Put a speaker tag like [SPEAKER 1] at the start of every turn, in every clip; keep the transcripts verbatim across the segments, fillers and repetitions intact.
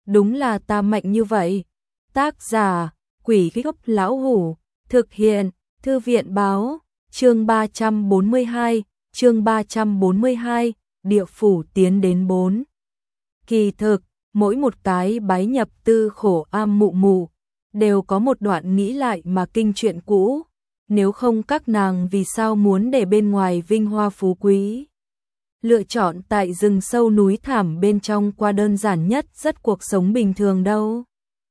[SPEAKER 1] đúng là ta mạnh như vậy. Tác giả, Quỷ Gốc Lão Hủ, thực hiện, Thư viện báo, chương ba trăm bốn mươi hai, chương ba trăm bốn mươi hai, địa phủ tiến đến bốn. Kỳ thực, mỗi một cái bái nhập tư khổ am mụ mụ, đều có một đoạn nghĩ lại mà kinh chuyện cũ, nếu không các nàng vì sao muốn để bên ngoài vinh hoa phú quý. Lựa chọn tại rừng sâu núi thảm bên trong qua đơn giản nhất rất cuộc sống bình thường đâu.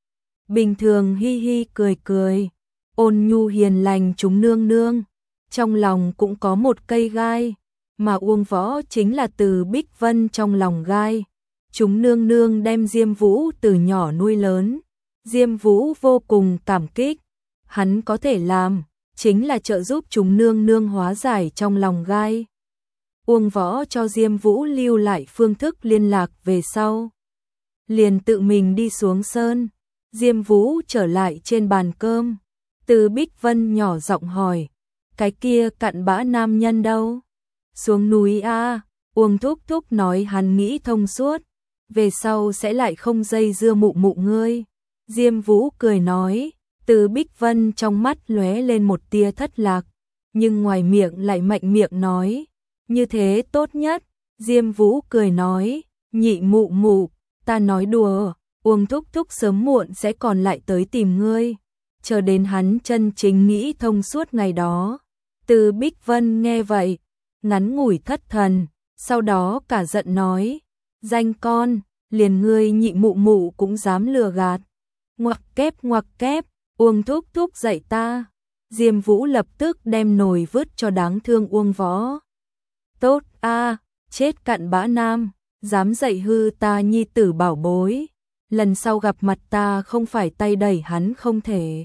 [SPEAKER 1] Bình thường hi hi cười cười, ôn nhu hiền lành chúng nương nương, trong lòng cũng có một cây gai, mà Uông Võ chính là từ Bích Vân trong lòng gai. Chúng nương nương đem Diêm Vũ từ nhỏ nuôi lớn, Diêm Vũ vô cùng cảm kích, hắn có thể làm, chính là trợ giúp chúng nương nương hóa giải trong lòng gai. Uông Võ cho Diêm Vũ lưu lại phương thức liên lạc về sau. Liền tự mình đi xuống sơn, Diêm Vũ trở lại trên bàn cơm, từ Bích Vân nhỏ giọng hỏi, cái kia cặn bã nam nhân đâu? Xuống núi a. Uông Thúc Thúc nói hắn nghĩ thông suốt, về sau sẽ lại không dây dưa mụ mụ ngươi. Diêm Vũ cười nói, từ Bích Vân trong mắt lóe lên một tia thất lạc, nhưng ngoài miệng lại mạnh miệng nói, như thế tốt nhất. Diêm Vũ cười nói, nhị mụ mụ, ta nói đùa, Uông Thúc Thúc sớm muộn sẽ còn lại tới tìm ngươi, chờ đến hắn chân chính nghĩ thông suốt ngày đó. Từ Bích Vân nghe vậy, ngắn ngủi thất thần, sau đó cả giận nói, danh con, liền ngươi nhị mụ mụ cũng dám lừa gạt. Ngoặc kép ngoặc kép, Uông Thúc Thúc dạy ta. Diêm Vũ lập tức đem nồi vứt cho đáng thương Uông Võ. Tốt a, chết cặn bã nam, dám dạy hư ta nhi tử bảo bối, lần sau gặp mặt ta không phải tay đẩy hắn không thể.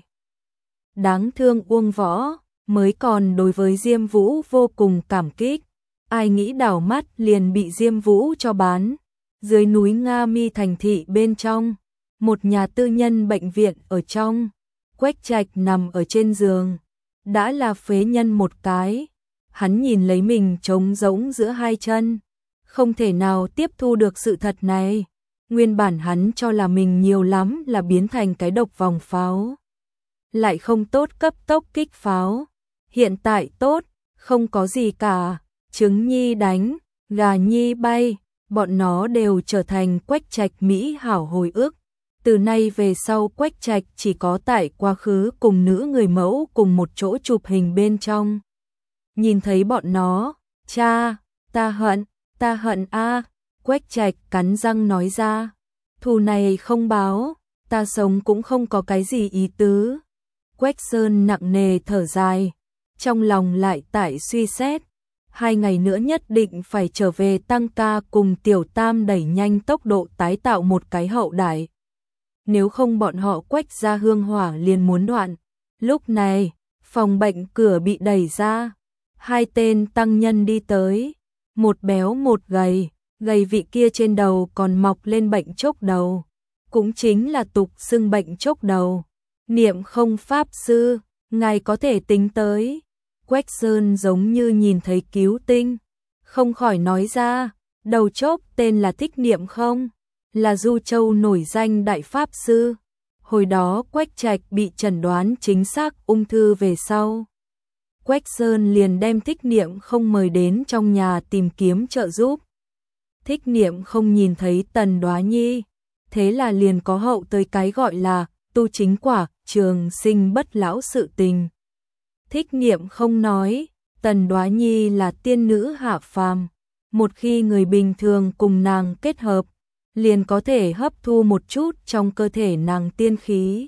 [SPEAKER 1] Đáng thương Uông Võ, mới còn đối với Diêm Vũ vô cùng cảm kích, ai nghĩ đảo mắt liền bị Diêm Vũ cho bán. Dưới núi Nga Mi thành thị bên trong, một nhà tư nhân bệnh viện ở trong, Quách Trạch nằm ở trên giường, đã là phế nhân một cái. Hắn nhìn lấy mình trống rỗng giữa hai chân, không thể nào tiếp thu được sự thật này. Nguyên bản hắn cho là mình nhiều lắm là biến thành cái độc vòng pháo, lại không tốt cấp tốc kích pháo. Hiện tại tốt, không có gì cả, trứng nhi đánh, gà nhi bay, bọn nó đều trở thành Quách Trạch mỹ hảo hồi ức. Từ nay về sau Quách Trạch chỉ có tại quá khứ cùng nữ người mẫu cùng một chỗ chụp hình bên trong. Nhìn thấy bọn nó, cha, ta hận, ta hận a. Quách Trạch cắn răng nói ra, thù này không báo, ta sống cũng không có cái gì ý tứ. Quách Sơn nặng nề thở dài, trong lòng lại tại suy xét, hai ngày nữa nhất định phải trở về tăng ca cùng Tiểu Tam đẩy nhanh tốc độ tái tạo một cái hậu đại. Nếu không bọn họ Quách gia hương hỏa liền muốn đoạn. Lúc này, phòng bệnh cửa bị đẩy ra, hai tên tăng nhân đi tới, một béo một gầy, gầy vị kia trên đầu còn mọc lên bệnh chốc đầu, cũng chính là tục xưng bệnh chốc đầu. Niệm không pháp sư, ngài có thể tính tới. Quách Sơn giống như nhìn thấy cứu tinh, không khỏi nói ra, đầu chốc tên là Thích Niệm không, là Du Châu nổi danh đại pháp sư. Hồi đó Quách Trạch bị chẩn đoán chính xác ung thư về sau, Quách Sơn liền đem Thích Niệm không mời đến trong nhà tìm kiếm trợ giúp. Thích Niệm không nhìn thấy Tần Đoá Nhi, thế là liền có hậu tới cái gọi là tu chính quả, trường sinh bất lão sự tình. Thích Niệm không nói, Tần Đoá Nhi là tiên nữ hạ phàm, một khi người bình thường cùng nàng kết hợp, liền có thể hấp thu một chút trong cơ thể nàng tiên khí,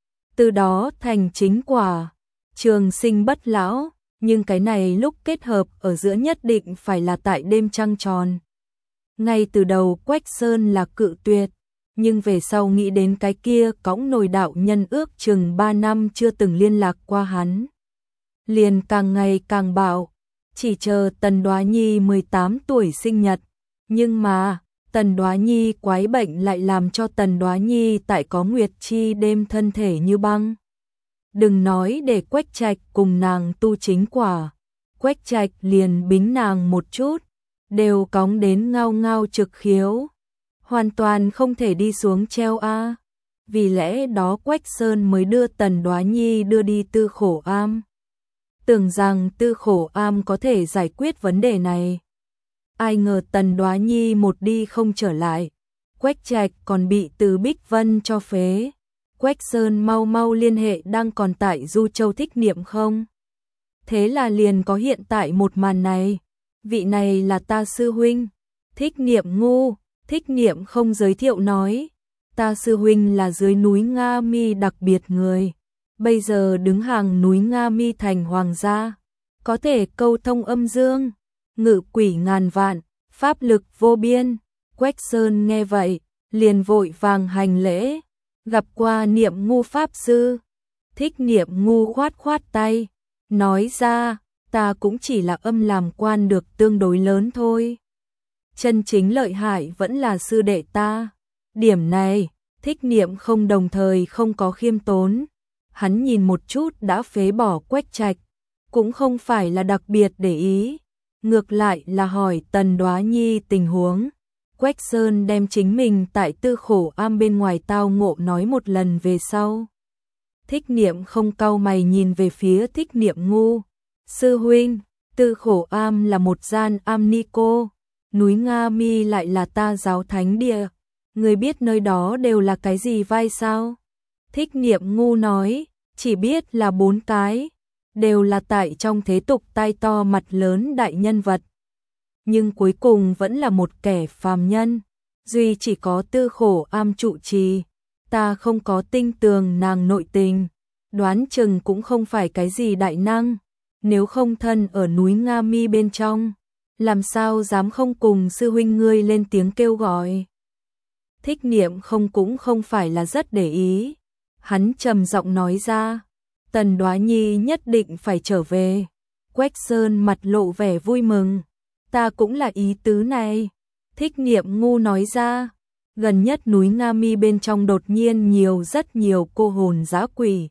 [SPEAKER 1] từ đó thành chính quả, trường sinh bất lão. Nhưng cái này lúc kết hợp ở giữa nhất định phải là tại đêm trăng tròn. Ngay từ đầu Quách Sơn là cự tuyệt, nhưng về sau nghĩ đến cái kia cõng nồi đạo nhân ước chừng ba năm chưa từng liên lạc qua hắn, liền càng ngày càng bạo, chỉ chờ Tần Đoá Nhi mười tám tuổi sinh nhật. Nhưng mà Tần Đoá Nhi quái bệnh lại làm cho Tần Đoá Nhi tại có nguyệt chi đêm thân thể như băng. Đừng nói để Quách Trạch cùng nàng tu chính quả, Quách Trạch liền bính nàng một chút, đều cóng đến ngao ngao trực khiếu. hoàn toàn không thể đi xuống treo a. Vì lẽ đó Quách Sơn mới đưa Tần Đoá Nhi đưa đi Tư Khổ Am. Tưởng rằng Tư Khổ Am có thể giải quyết vấn đề này. Ai ngờ Tần Đoá Nhi một đi không trở lại. Quách Trạch còn bị Từ Bích Vân cho phế. Quách Sơn mau mau liên hệ đang còn tại Du Châu Thích Niệm không? Thế là liền có hiện tại một màn này. Vị này là ta sư huynh. Thích Niệm ngu, Thích Niệm không giới thiệu nói. Ta sư huynh là dưới núi Nga Mi đặc biệt người. Bây giờ đứng hàng núi Nga Mi thành hoàng gia. Có thể câu thông âm dương, ngự quỷ ngàn vạn, pháp lực vô biên. Quách Sơn nghe vậy, liền vội vàng hành lễ. Gặp qua Niệm ngu pháp sư. Thích Niệm ngu khoát khoát tay. Nói ra, ta cũng chỉ là âm làm quan được tương đối lớn thôi. Chân chính lợi hại vẫn là sư đệ ta. Điểm này, Thích Niệm không đồng thời không có khiêm tốn. Hắn nhìn một chút đã phế bỏ Quách Trạch, cũng không phải là đặc biệt để ý. Ngược lại là hỏi Tần Đoá Nhi tình huống. Quách Sơn đem chính mình tại Tư Khổ Am bên ngoài tao ngộ nói một lần về sau. Thích Niệm không cau mày nhìn về phía Thích Niệm ngu. Sư huynh, Tư Khổ Am là một gian am ni cô, núi Nga Mi lại là ta giáo thánh địa. Người biết nơi đó đều là cái gì vai sao? Thích Niệm ngu nói, chỉ biết là bốn cái, đều là tại trong thế tục tai to mặt lớn đại nhân vật. Nhưng cuối cùng vẫn là một kẻ phàm nhân, duy chỉ có Tư Khổ Am trụ trì. Ta không có tinh tường nàng nội tình, đoán chừng cũng không phải cái gì đại năng, nếu không thân ở núi Nga Mi bên trong, làm sao dám không cùng sư huynh ngươi lên tiếng kêu gọi. Thích Niệm không cũng không phải là rất để ý, hắn trầm giọng nói ra, Tần Đoá Nhi nhất định phải trở về. Quách Sơn mặt lộ vẻ vui mừng, ta cũng là ý tứ này. Thích Niệm ngu nói ra, gần nhất núi Nga Mi bên trong đột nhiên nhiều rất nhiều cô hồn dã quỷ.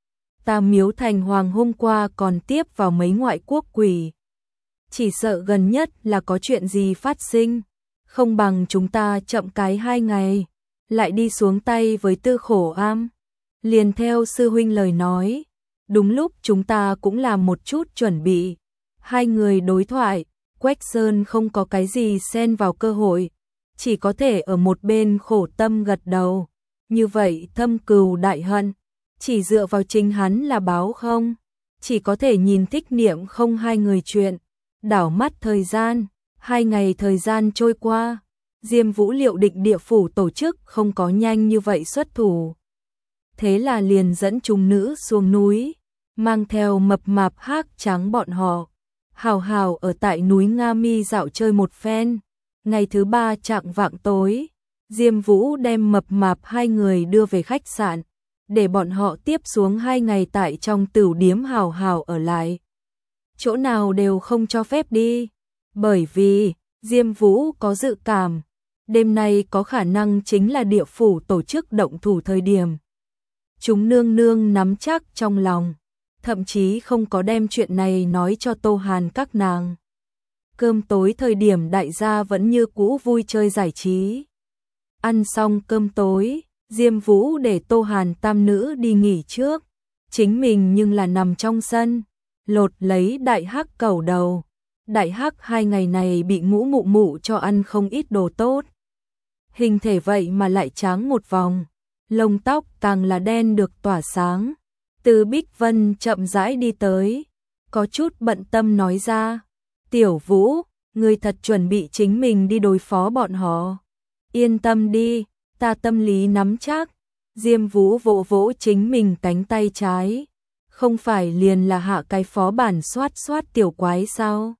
[SPEAKER 1] Ta Miếu Thành Hoàng hôm qua còn tiếp vào mấy ngoại quốc quỷ. Chỉ sợ gần nhất là có chuyện gì phát sinh, không bằng chúng ta chậm cái hai ngày, lại đi xuống tay với Tư Khổ Am. Liền theo sư huynh lời nói, đúng lúc chúng ta cũng làm một chút chuẩn bị. Hai người đối thoại, Quách Sơn không có cái gì xen vào cơ hội, chỉ có thể ở một bên khổ tâm gật đầu. Như vậy thâm cừu đại hận, chỉ dựa vào chính hắn là báo không, chỉ có thể nhìn Thích Niệm không hai người chuyện. Đảo mắt thời gian, hai ngày thời gian trôi qua, Diêm Vũ liệu định địa phủ tổ chức không có nhanh như vậy xuất thủ. Thế là liền dẫn chúng nữ xuống núi, mang theo mập mạp hắc trắng bọn họ, hào hào ở tại núi Nga Mi dạo chơi một phen. Ngày thứ ba chạng vạng tối, Diêm Vũ đem mập mạp hai người đưa về khách sạn, để bọn họ tiếp xuống hai ngày tại trong tửu điếm hào hào ở lại. Chỗ nào đều không cho phép đi, bởi vì Diêm Vũ có dự cảm, đêm nay có khả năng chính là địa phủ tổ chức động thủ thời điểm. Chúng nương nương nắm chắc trong lòng, thậm chí không có đem chuyện này nói cho Tô Hàn các nàng. Cơm tối thời điểm đại gia vẫn như cũ vui chơi giải trí. Ăn xong cơm tối, Diêm Vũ để Tô Hàn tam nữ đi nghỉ trước, chính mình nhưng là nằm trong sân, lột lấy đại hắc cẩu đầu. Đại hắc hai ngày này bị ngũ mụ mụ cho ăn không ít đồ tốt. Hình thể vậy mà lại trắng một vòng, lông tóc càng là đen được tỏa sáng. Từ Bích Vân chậm rãi đi tới, có chút bận tâm nói ra, Tiểu Vũ, ngươi thật chuẩn bị chính mình đi đối phó bọn họ. Yên tâm đi, ta tâm lý nắm chắc. Diêm Vũ vỗ vỗ chính mình cánh tay trái, không phải liền là hạ cái phó bản soát soát tiểu quái sao?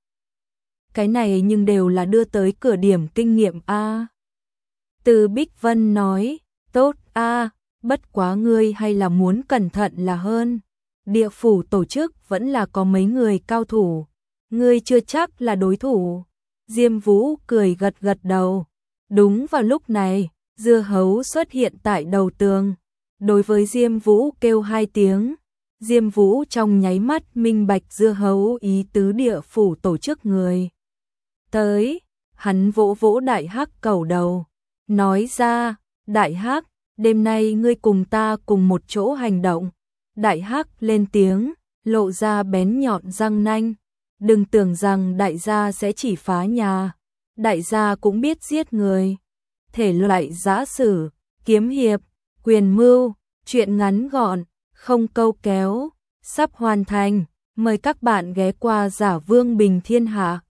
[SPEAKER 1] Cái này nhưng đều là đưa tới cửa điểm kinh nghiệm a. Từ Bích Vân nói, tốt a, bất quá ngươi hay là muốn cẩn thận là hơn. Địa phủ tổ chức vẫn là có mấy người cao thủ, ngươi chưa chắc là đối thủ. Diêm Vũ cười gật gật đầu. Đúng vào lúc này, dưa hấu xuất hiện tại đầu tường. Đối với Diêm Vũ kêu hai tiếng, Diêm Vũ trong nháy mắt minh bạch dưa hấu ý tứ địa phủ tổ chức người. Tới, hắn vỗ vỗ đại hắc cẩu đầu. nói ra, Đại Hắc, đêm nay ngươi cùng ta cùng một chỗ hành động. Đại Hắc lên tiếng, lộ ra bén nhọn răng nanh. Đừng tưởng rằng đại gia sẽ chỉ phá nhà. Đại gia cũng biết giết người. Thể loại giã sử, kiếm hiệp, quyền mưu, chuyện ngắn gọn, không câu kéo, sắp hoàn thành. Mời các bạn ghé qua Giả Vương Bình Thiên Hạ.